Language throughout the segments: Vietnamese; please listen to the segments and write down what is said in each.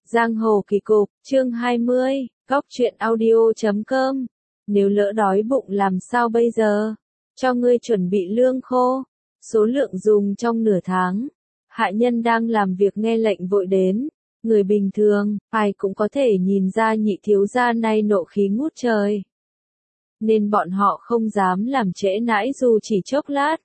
Giang hồ kỳ cục, chương 20, Góc truyện audio.com. Nếu lỡ đói bụng làm sao bây giờ? Cho ngươi chuẩn bị lương khô. Số lượng dùng trong nửa tháng. Hạ nhân đang làm việc nghe lệnh vội đến. Người bình thường, ai cũng có thể nhìn ra nhị thiếu gia nay nộ khí ngút trời. Nên bọn họ không dám làm trễ nãi dù chỉ chốc lát.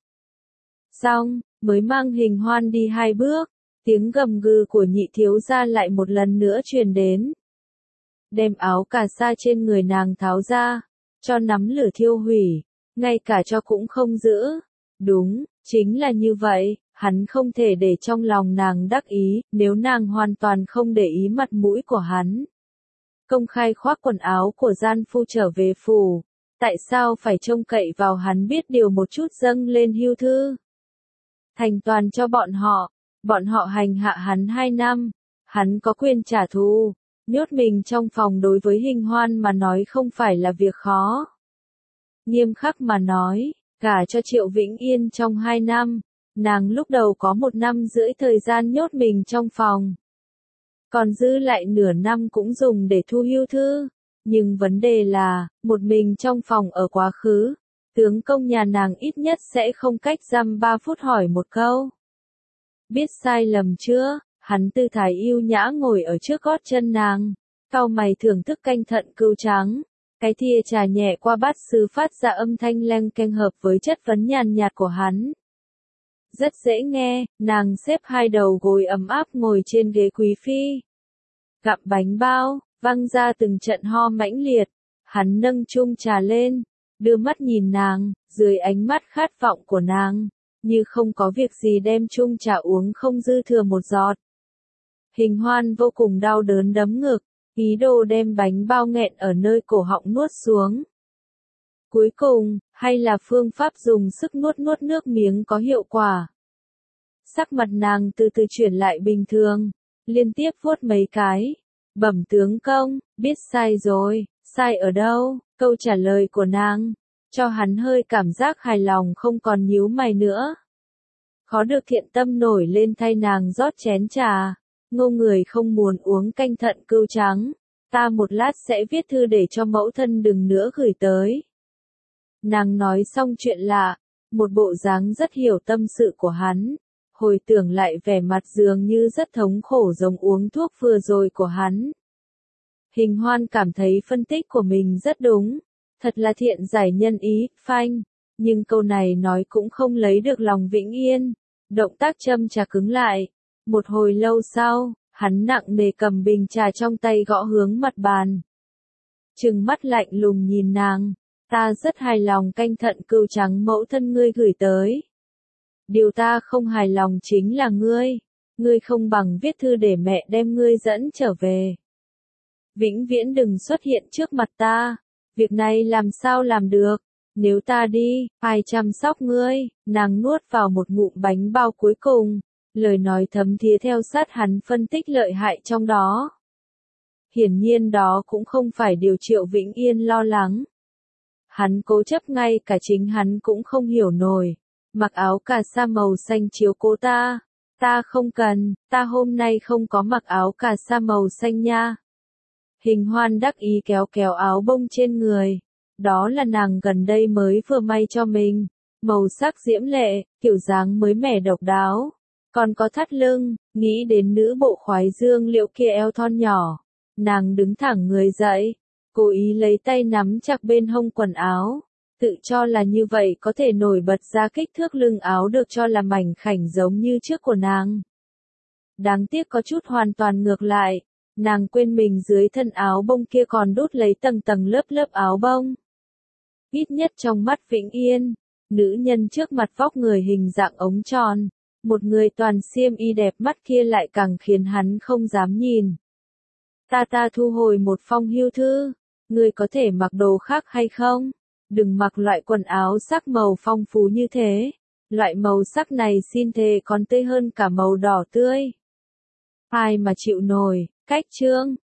Xong, mới mang Hình Hoan đi 2 bước. Tiếng gầm gừ của nhị thiếu gia lại một lần nữa truyền đến. Đem áo cà sa trên người nàng tháo ra, cho nắm lửa thiêu hủy, ngay cả cho cũng không giữ. Đúng, chính là như vậy, hắn không thể để trong lòng nàng đắc ý, nếu nàng hoàn toàn không để ý mặt mũi của hắn. Công khai khoác quần áo của gian phu trở về phủ, tại sao phải trông cậy vào hắn biết điều một chút dâng lên hưu thư? Thành toàn cho bọn họ hành hạ hắn 2 năm, hắn có quyền trả thù, nhốt mình trong phòng đối với Hình Hoan mà nói không phải là việc khó. Nghiêm khắc mà nói, cả cho Triệu Vĩnh Yên trong 2 năm, nàng lúc đầu có 1 năm rưỡi thời gian nhốt mình trong phòng. Còn dư lại nửa năm cũng dùng để thu hưu thư, nhưng vấn đề là, một mình trong phòng ở quá khứ, tướng công nhà nàng ít nhất sẽ không cách dăm 3 phút hỏi một câu. Biết sai lầm chưa? Hắn tư thái yêu nhã ngồi ở trước gót chân nàng, cau mày thưởng thức canh thận cừu trắng. Cái thìa trà nhẹ qua bát sứ phát ra âm thanh leng keng hợp với chất vấn nhàn nhạt của hắn. Rất dễ nghe, nàng xếp 2 đầu gối ấm áp ngồi trên ghế quý phi. Gặm bánh bao, văng ra từng trận ho mãnh liệt. Hắn nâng chung trà lên, đưa mắt nhìn nàng, dưới ánh mắt khát vọng của nàng. Như không có việc gì đem chung trà uống không dư thừa một giọt. Hình Hoan vô cùng đau đớn đấm ngực, ý đồ đem bánh bao nghẹn ở nơi cổ họng nuốt xuống. Cuối cùng, hay là phương pháp dùng sức nuốt nước miếng có hiệu quả. Sắc mặt nàng từ từ chuyển lại bình thường, liên tiếp vuốt mấy cái. Bẩm tướng công, biết sai rồi, sai ở đâu? Câu trả lời của nàng cho hắn hơi cảm giác hài lòng không còn nhíu mày nữa. Khó được thiện tâm nổi lên thay nàng rót chén trà. Ngô người không muốn uống canh thận cừu trắng. Ta một lát sẽ viết thư để cho mẫu thân đừng nữa gửi tới. Nàng nói xong chuyện lạ, một bộ dáng rất hiểu tâm sự của hắn. Hồi tưởng lại vẻ mặt dường như rất thống khổ giống uống thuốc vừa rồi của hắn. Hình Hoan cảm thấy phân tích của mình rất đúng. Thật là thiện giải nhân ý, phanh. Nhưng câu này nói cũng không lấy được lòng Vĩnh Yên. Động tác châm trà cứng lại. Một hồi lâu sau, hắn nặng nề cầm bình trà trong tay gõ hướng mặt bàn. Trừng mắt lạnh lùng nhìn nàng. Ta rất hài lòng canh thận cừu trắng mẫu thân ngươi gửi tới. Điều ta không hài lòng chính là ngươi. Ngươi không bằng viết thư để mẹ đem ngươi dẫn trở về. Vĩnh viễn đừng xuất hiện trước mặt ta. Việc này làm sao làm được? Nếu ta đi, ai chăm sóc ngươi? Nàng nuốt vào một ngụm bánh bao cuối cùng. Lời nói thấm thía theo sát hắn phân tích lợi hại trong đó. Hiển nhiên đó cũng không phải điều Triệu Vĩnh Yên lo lắng. Hắn cố chấp ngay cả chính hắn cũng không hiểu nổi. Mặc áo cà sa màu xanh chiếu cố ta. Ta không cần, ta hôm nay không có mặc áo cà sa màu xanh nha. Hình Hoan đắc ý kéo kéo áo bông trên người. Đó là nàng gần đây mới vừa may cho mình. Màu sắc diễm lệ, kiểu dáng mới mẻ độc đáo. Còn có thắt lưng, nghĩ đến nữ bộ khoái dương liệu kia eo thon nhỏ. Nàng đứng thẳng người dậy, cố ý lấy tay nắm chặt bên hông quần áo. Tự cho là như vậy có thể nổi bật ra kích thước lưng áo được cho là mảnh khảnh giống như trước của nàng. Đáng tiếc có chút hoàn toàn ngược lại. Nàng quên mình dưới thân áo bông kia còn đút lấy tầng tầng lớp áo bông. Ít nhất trong mắt Vĩnh Yên, nữ nhân trước mặt vóc người hình dạng ống tròn, một người toàn xiêm y đẹp mắt kia lại càng khiến hắn không dám nhìn. Ta thu hồi một phong hưu thư, ngươi có thể mặc đồ khác hay không? Đừng mặc loại quần áo sắc màu phong phú như thế, loại màu sắc này xin thề còn tươi hơn cả màu đỏ tươi. Ai mà chịu nổi. Cách chương,